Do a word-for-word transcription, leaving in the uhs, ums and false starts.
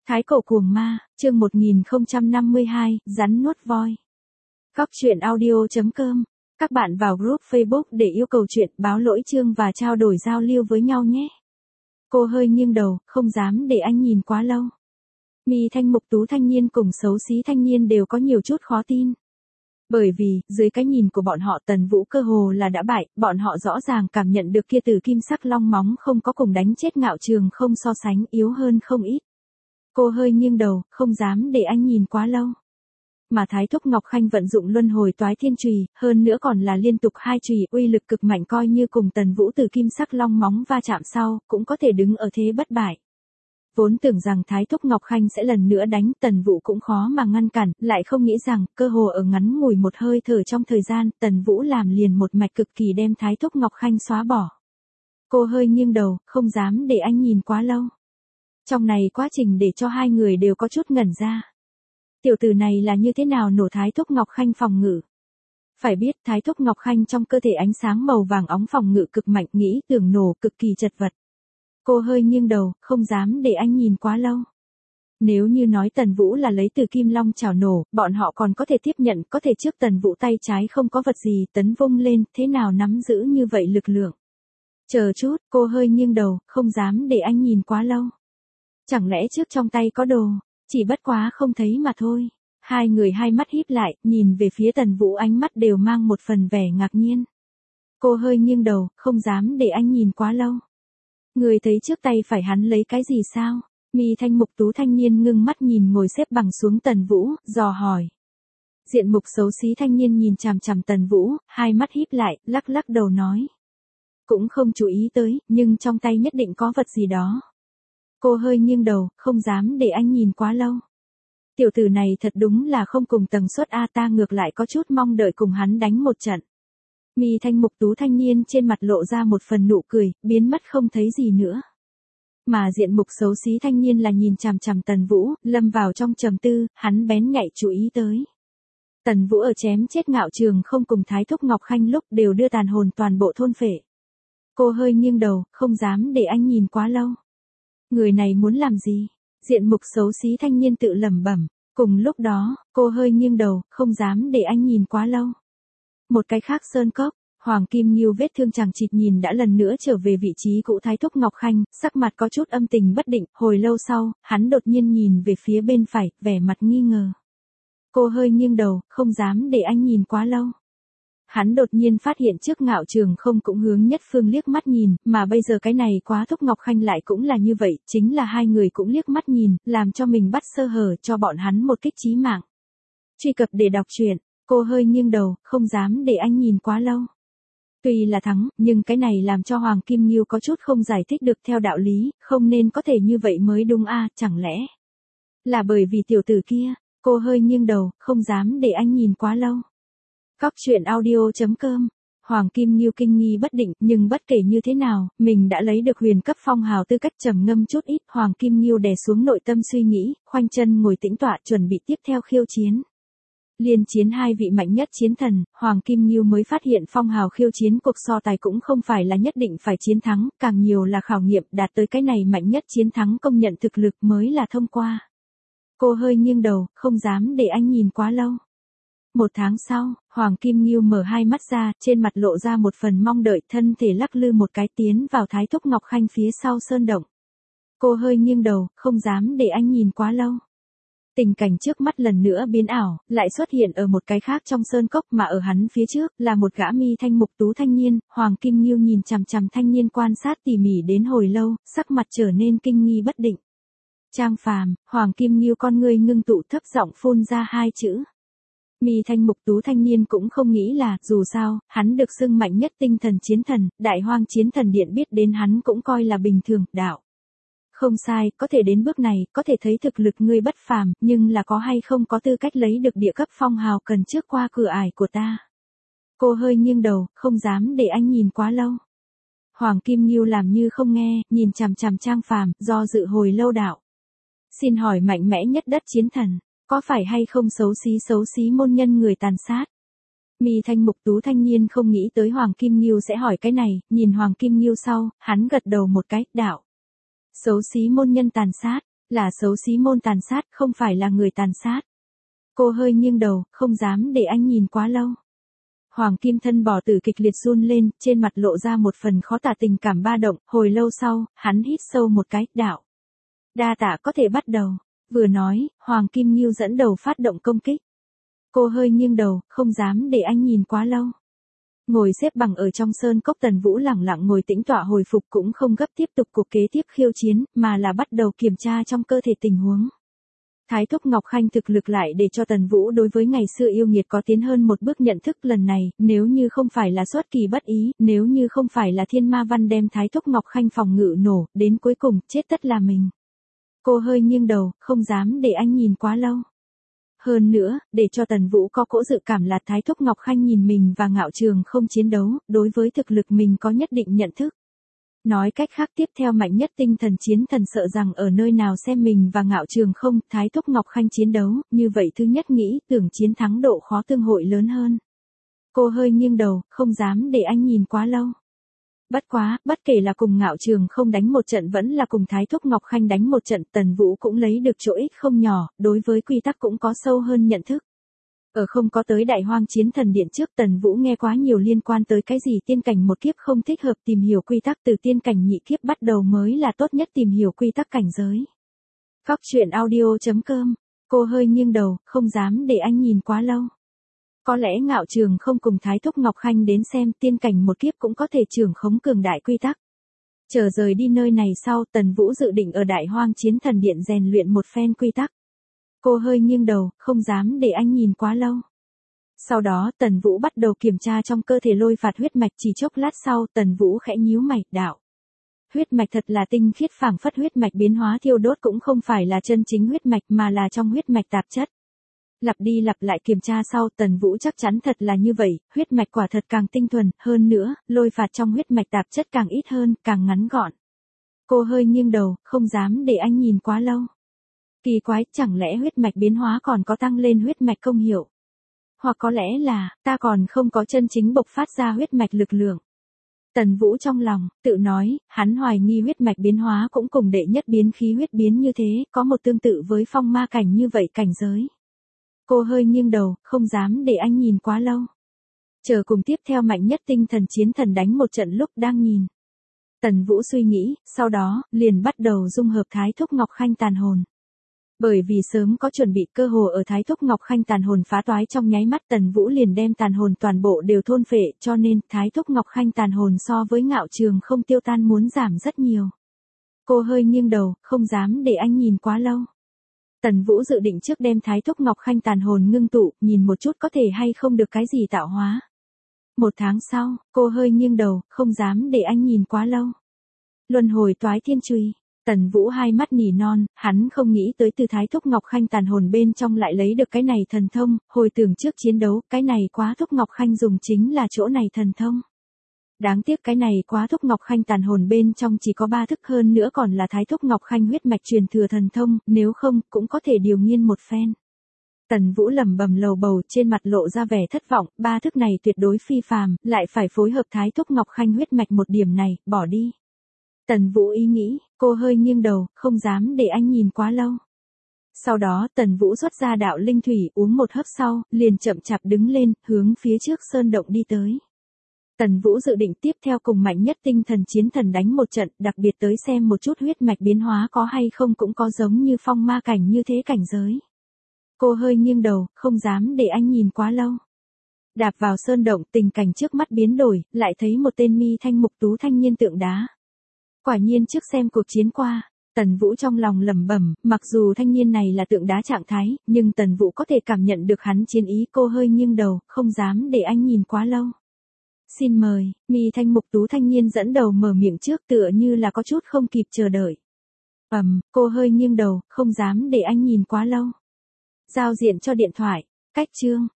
Thái cổ cuồng ma, chương một nghìn không trăm năm mươi hai, rắn nuốt voi. Góc truyện audio.com. Các bạn vào group Facebook để yêu cầu chuyện, báo lỗi chương và trao đổi giao lưu với nhau nhé. Cô hơi nghiêng đầu, không dám để anh nhìn quá lâu. Mi Thanh Mục Tú thanh niên cùng xấu xí thanh niên đều có nhiều chút khó tin. Bởi vì, dưới cái nhìn của bọn họ Tần Vũ cơ hồ là đã bại, bọn họ rõ ràng cảm nhận được kia từ kim sắc long móng không có cùng đánh chết Ngạo Trường không so sánh yếu hơn không ít. Cô hơi nghiêng đầu, không dám để anh nhìn quá lâu. Mà Thái Thúc Ngọc Khanh vận dụng luân hồi toái thiên chùy, hơn nữa còn là liên tục hai chùy uy lực cực mạnh coi như cùng Tần Vũ từ kim sắc long móng va chạm sau, cũng có thể đứng ở thế bất bại. Vốn tưởng rằng Thái Thúc Ngọc Khanh sẽ lần nữa đánh, Tần Vũ cũng khó mà ngăn cản, lại không nghĩ rằng, cơ hồ ở ngắn ngủi một hơi thở trong thời gian, Tần Vũ làm liền một mạch cực kỳ đem Thái Thúc Ngọc Khanh xóa bỏ. Cô hơi nghiêng đầu, không dám để anh nhìn quá lâu. Trong này quá trình để cho hai người đều có chút ngẩn ra. Tiểu tử này là như thế nào nổ Thái Thúc Ngọc Khanh phòng ngự? Phải biết Thái Thúc Ngọc Khanh trong cơ thể ánh sáng màu vàng óng phòng ngự cực mạnh, nghĩ tưởng nổ cực kỳ chật vật. Cô hơi nghiêng đầu, không dám để anh nhìn quá lâu. Nếu như nói Tần Vũ là lấy từ kim long chảo nổ, bọn họ còn có thể tiếp nhận, có thể trước Tần Vũ tay trái không có vật gì, tấn vung lên, thế nào nắm giữ như vậy lực lượng? Chờ chút, cô hơi nghiêng đầu, không dám để anh nhìn quá lâu. Chẳng lẽ trước trong tay có đồ, chỉ bất quá không thấy mà thôi. Hai người hai mắt híp lại, nhìn về phía Tần Vũ ánh mắt đều mang một phần vẻ ngạc nhiên. Cô hơi nghiêng đầu, không dám để anh nhìn quá lâu. Người thấy trước tay phải hắn lấy cái gì sao? Mi Thanh Mục Tú thanh niên ngưng mắt nhìn ngồi xếp bằng xuống Tần Vũ, dò hỏi. Diện mục xấu xí thanh niên nhìn chằm chằm Tần Vũ, hai mắt híp lại, lắc lắc đầu nói. Cũng không chú ý tới, nhưng trong tay nhất định có vật gì đó. Cô hơi nghiêng đầu, không dám để anh nhìn quá lâu. Tiểu tử này thật đúng là không cùng tầng suất A, ta ngược lại có chút mong đợi cùng hắn đánh một trận. Mi Thanh Mục Tú thanh niên trên mặt lộ ra một phần nụ cười, biến mất không thấy gì nữa. Mà diện mục xấu xí thanh niên là nhìn chằm chằm Tần Vũ, lâm vào trong trầm tư, hắn bén nhạy chú ý tới. Tần Vũ ở chém chết Ngạo Trường không cùng Thái Thúc Ngọc Khanh lúc đều đưa tàn hồn toàn bộ thôn phệ. Cô hơi nghiêng đầu, không dám để anh nhìn quá lâu. Người này muốn làm gì? Diện mục xấu xí thanh niên tự lẩm bẩm. Cùng lúc đó, cô hơi nghiêng đầu, không dám để anh nhìn quá lâu. Một cái khác sơn cốc, Hoàng Kim Nghiêu vết thương chằng chịt nhìn đã lần nữa trở về vị trí cũ Thái Thúc Ngọc Khanh, sắc mặt có chút âm tình bất định, hồi lâu sau, hắn đột nhiên nhìn về phía bên phải, vẻ mặt nghi ngờ. Cô hơi nghiêng đầu, không dám để anh nhìn quá lâu. Hắn đột nhiên phát hiện trước Ngạo Trường không cũng hướng Nhất Phương liếc mắt nhìn, mà bây giờ cái này quá Thúc Ngọc Khanh lại cũng là như vậy, chính là hai người cũng liếc mắt nhìn, làm cho mình bắt sơ hở cho bọn hắn một kích chí mạng. Truy cập để đọc truyện, cô hơi nghiêng đầu, không dám để anh nhìn quá lâu. Tuy là thắng, nhưng cái này làm cho Hoàng Kim Nghiêu có chút không giải thích được theo đạo lý, không nên có thể như vậy mới đúng a, à, chẳng lẽ là bởi vì tiểu tử kia? Cô hơi nghiêng đầu, không dám để anh nhìn quá lâu. Góc truyện audio.com. Hoàng Kim Nghiêu kinh nghi bất định, nhưng bất kể như thế nào, mình đã lấy được huyền cấp phong hào tư cách trầm ngâm chút ít. Hoàng Kim Nghiêu đè xuống nội tâm suy nghĩ, khoanh chân ngồi tĩnh tọa chuẩn bị tiếp theo khiêu chiến. Liên chiến hai vị mạnh nhất chiến thần, Hoàng Kim Nghiêu mới phát hiện phong hào khiêu chiến cuộc so tài cũng không phải là nhất định phải chiến thắng, càng nhiều là khảo nghiệm, đạt tới cái này mạnh nhất chiến thắng công nhận thực lực mới là thông qua. Cô hơi nghiêng đầu, không dám để anh nhìn quá lâu. Một tháng sau, Hoàng Kim Nghiêu mở hai mắt ra, trên mặt lộ ra một phần mong đợi, thân thể lắc lư một cái tiến vào Thái Thúc Ngọc Khanh phía sau sơn động. Cô hơi nghiêng đầu, không dám để anh nhìn quá lâu. Tình cảnh trước mắt lần nữa biến ảo, lại xuất hiện ở một cái khác trong sơn cốc, mà ở hắn phía trước là một gã Mi Thanh Mục Tú thanh niên. Hoàng Kim Nghiêu nhìn chằm chằm thanh niên quan sát tỉ mỉ đến hồi lâu, sắc mặt trở nên kinh nghi bất định. Trang Phàm. Hoàng Kim Nghiêu con ngươi ngưng tụ, thấp giọng phun ra hai chữ. Mi Thanh Mục Tú thanh niên cũng không nghĩ là, dù sao, hắn được xưng mạnh nhất tinh thần chiến thần, Đại Hoang Chiến Thần Điện biết đến hắn cũng coi là bình thường, đạo. Không sai, có thể đến bước này, có thể thấy thực lực ngươi bất phàm, nhưng là có hay không có tư cách lấy được địa cấp phong hào cần trước qua cửa ải của ta. Cô hơi nghiêng đầu, không dám để anh nhìn quá lâu. Hoàng Kim Nghiêu làm như không nghe, nhìn chằm chằm Trang Phàm, do dự hồi lâu đạo. Xin hỏi mạnh mẽ nhất đất chiến thần, có phải hay không xấu xí xấu xí môn nhân người tàn sát? Mi Thanh Mục Tú thanh niên không nghĩ tới Hoàng Kim Nghiêu sẽ hỏi cái này, nhìn Hoàng Kim Nghiêu sau, hắn gật đầu một cái, đạo. Xấu xí môn nhân tàn sát, Là xấu xí môn tàn sát, không phải là người tàn sát. Cô hơi nghiêng đầu, không dám để anh nhìn quá lâu. Hoàng Kim thân bò tử kịch liệt run lên, trên mặt lộ ra một phần khó tả tình cảm ba động, hồi lâu sau, hắn hít sâu một cái, đạo. Đa tạ có thể bắt đầu. Vừa nói, Hoàng Kim Nghiêu dẫn đầu phát động công kích. Cô hơi nghiêng đầu, không dám để anh nhìn quá lâu. Ngồi xếp bằng ở trong sơn cốc Tần Vũ lẳng lặng ngồi tĩnh tọa hồi phục cũng không gấp tiếp tục cuộc kế tiếp khiêu chiến, mà là bắt đầu kiểm tra trong cơ thể tình huống. Thái thúc Ngọc Khanh thực lực lại để cho Tần Vũ đối với ngày xưa yêu nghiệt có tiến hơn một bước nhận thức lần này, nếu như không phải là xuất kỳ bất ý, nếu như không phải là thiên ma văn đem Thái thúc Ngọc Khanh phòng ngự nổ, đến cuối cùng, chết tất là mình. Cô hơi nghiêng đầu, không dám để anh nhìn quá lâu. Hơn nữa, để cho Tần Vũ có cỗ dự cảm là Thái thúc Ngọc Khanh nhìn mình và Ngạo Trường không chiến đấu, đối với thực lực mình có nhất định nhận thức. Nói cách khác tiếp theo mạnh nhất tinh thần chiến thần sợ rằng ở nơi nào xem mình và Ngạo Trường không, Thái thúc Ngọc Khanh chiến đấu, như vậy thứ nhất nghĩ tưởng chiến thắng độ khó tương hội lớn hơn. Cô hơi nghiêng đầu, không dám để anh nhìn quá lâu. Bất quá, bất kể là cùng Ngạo Trường không đánh một trận vẫn là cùng Thái thúc Ngọc Khanh đánh một trận, Tần Vũ cũng lấy được chỗ ích không nhỏ, đối với quy tắc cũng có sâu hơn nhận thức. Ở không có tới Đại Hoang Chiến Thần Điện trước, Tần Vũ nghe quá nhiều liên quan tới cái gì tiên cảnh một kiếp không thích hợp tìm hiểu quy tắc, từ tiên cảnh nhị kiếp bắt đầu mới là tốt nhất tìm hiểu quy tắc cảnh giới. Cóc truyện audio chấm com. Cô hơi nghiêng đầu, không dám để anh nhìn quá lâu. Có lẽ Ngạo Trường không cùng Thái thúc Ngọc Khanh đến xem tiên cảnh một kiếp cũng có thể trưởng khống cường đại quy tắc. Chờ rời đi nơi này sau, Tần Vũ dự định ở Đại Hoang Chiến Thần Điện rèn luyện một phen quy tắc. Cô hơi nghiêng đầu, không dám để anh nhìn quá lâu. Sau đó, Tần Vũ bắt đầu kiểm tra trong cơ thể lôi phạt huyết mạch, chỉ chốc lát sau, Tần Vũ khẽ nhíu mày, đạo. Huyết mạch thật là tinh khiết, phảng phất huyết mạch biến hóa thiêu đốt cũng không phải là chân chính huyết mạch mà là trong huyết mạch tạp chất. Lặp đi lặp lại kiểm tra sau, Tần Vũ chắc chắn thật là như vậy, huyết mạch quả thật càng tinh thuần, hơn nữa, lôi phạt trong huyết mạch tạp chất càng ít hơn, càng ngắn gọn. Cô hơi nghiêng đầu, không dám để anh nhìn quá lâu. Kỳ quái, chẳng lẽ huyết mạch biến hóa còn có tăng lên huyết mạch công hiệu? Hoặc có lẽ là, ta còn không có chân chính bộc phát ra huyết mạch lực lượng. Tần Vũ trong lòng, tự nói, hắn hoài nghi huyết mạch biến hóa cũng cùng đệ nhất biến khí huyết biến như thế, có một tương tự với phong ma cảnh như vậy cảnh giới. Cô hơi nghiêng đầu, không dám để anh nhìn quá lâu. Chờ cùng tiếp theo mạnh nhất tinh thần chiến thần đánh một trận lúc đang nhìn. Tần Vũ suy nghĩ, sau đó, liền bắt đầu dung hợp Thái thúc Ngọc Khanh tàn hồn. Bởi vì sớm có chuẩn bị, cơ hồ ở Thái thúc Ngọc Khanh tàn hồn phá toái trong nháy mắt, Tần Vũ liền đem tàn hồn toàn bộ đều thôn phệ, cho nên Thái thúc Ngọc Khanh tàn hồn so với Ngạo Trường không tiêu tan muốn giảm rất nhiều. Cô hơi nghiêng đầu, không dám để anh nhìn quá lâu. Tần Vũ dự định trước đem Thái thúc Ngọc Khanh tàn hồn ngưng tụ, nhìn một chút có thể hay không được cái gì tạo hóa. Một tháng sau, cô hơi nghiêng đầu, không dám để anh nhìn quá lâu. Luân hồi toái thiên chùy. Tần Vũ hai mắt nỉ non, hắn không nghĩ tới từ Thái thúc Ngọc Khanh tàn hồn bên trong lại lấy được cái này thần thông, hồi tưởng trước chiến đấu, cái này quá thúc Ngọc Khanh dùng chính là chỗ này thần thông. Đáng tiếc cái này quá thúc Ngọc Khanh tàn hồn bên trong chỉ có ba thức, hơn nữa còn là Thái thúc Ngọc Khanh huyết mạch truyền thừa thần thông, nếu không, cũng có thể điều nghiên một phen. Tần Vũ lẩm bẩm lầu bầu, trên mặt lộ ra vẻ thất vọng, ba thức này tuyệt đối phi phàm, lại phải phối hợp Thái thúc Ngọc Khanh huyết mạch một điểm này, bỏ đi. Tần Vũ ý nghĩ, cô hơi nghiêng đầu, không dám để anh nhìn quá lâu. Sau đó, Tần Vũ xuất ra đạo linh thủy, uống một hớp sau, liền chậm chạp đứng lên, hướng phía trước sơn động đi tới. Tần Vũ dự định tiếp theo cùng mạnh nhất tinh thần chiến thần đánh một trận, đặc biệt tới xem một chút huyết mạch biến hóa có hay không cũng có giống như phong ma cảnh như thế cảnh giới. Cô hơi nghiêng đầu, không dám để anh nhìn quá lâu. Đạp vào sơn động, tình cảnh trước mắt biến đổi, lại thấy một tên mi thanh mục tú thanh niên tượng đá. Quả nhiên trước xem cuộc chiến qua, Tần Vũ trong lòng lẩm bẩm, mặc dù thanh niên này là tượng đá trạng thái, nhưng Tần Vũ có thể cảm nhận được hắn chiến ý. Cô hơi nghiêng đầu, không dám để anh nhìn quá lâu. Xin mời, mi thanh mục tú thanh niên dẫn đầu mở miệng trước, tựa như là có chút không kịp chờ đợi. Ầm, um, cô hơi nghiêng đầu, không dám để anh nhìn quá lâu. Giao diện cho điện thoại, cách chương.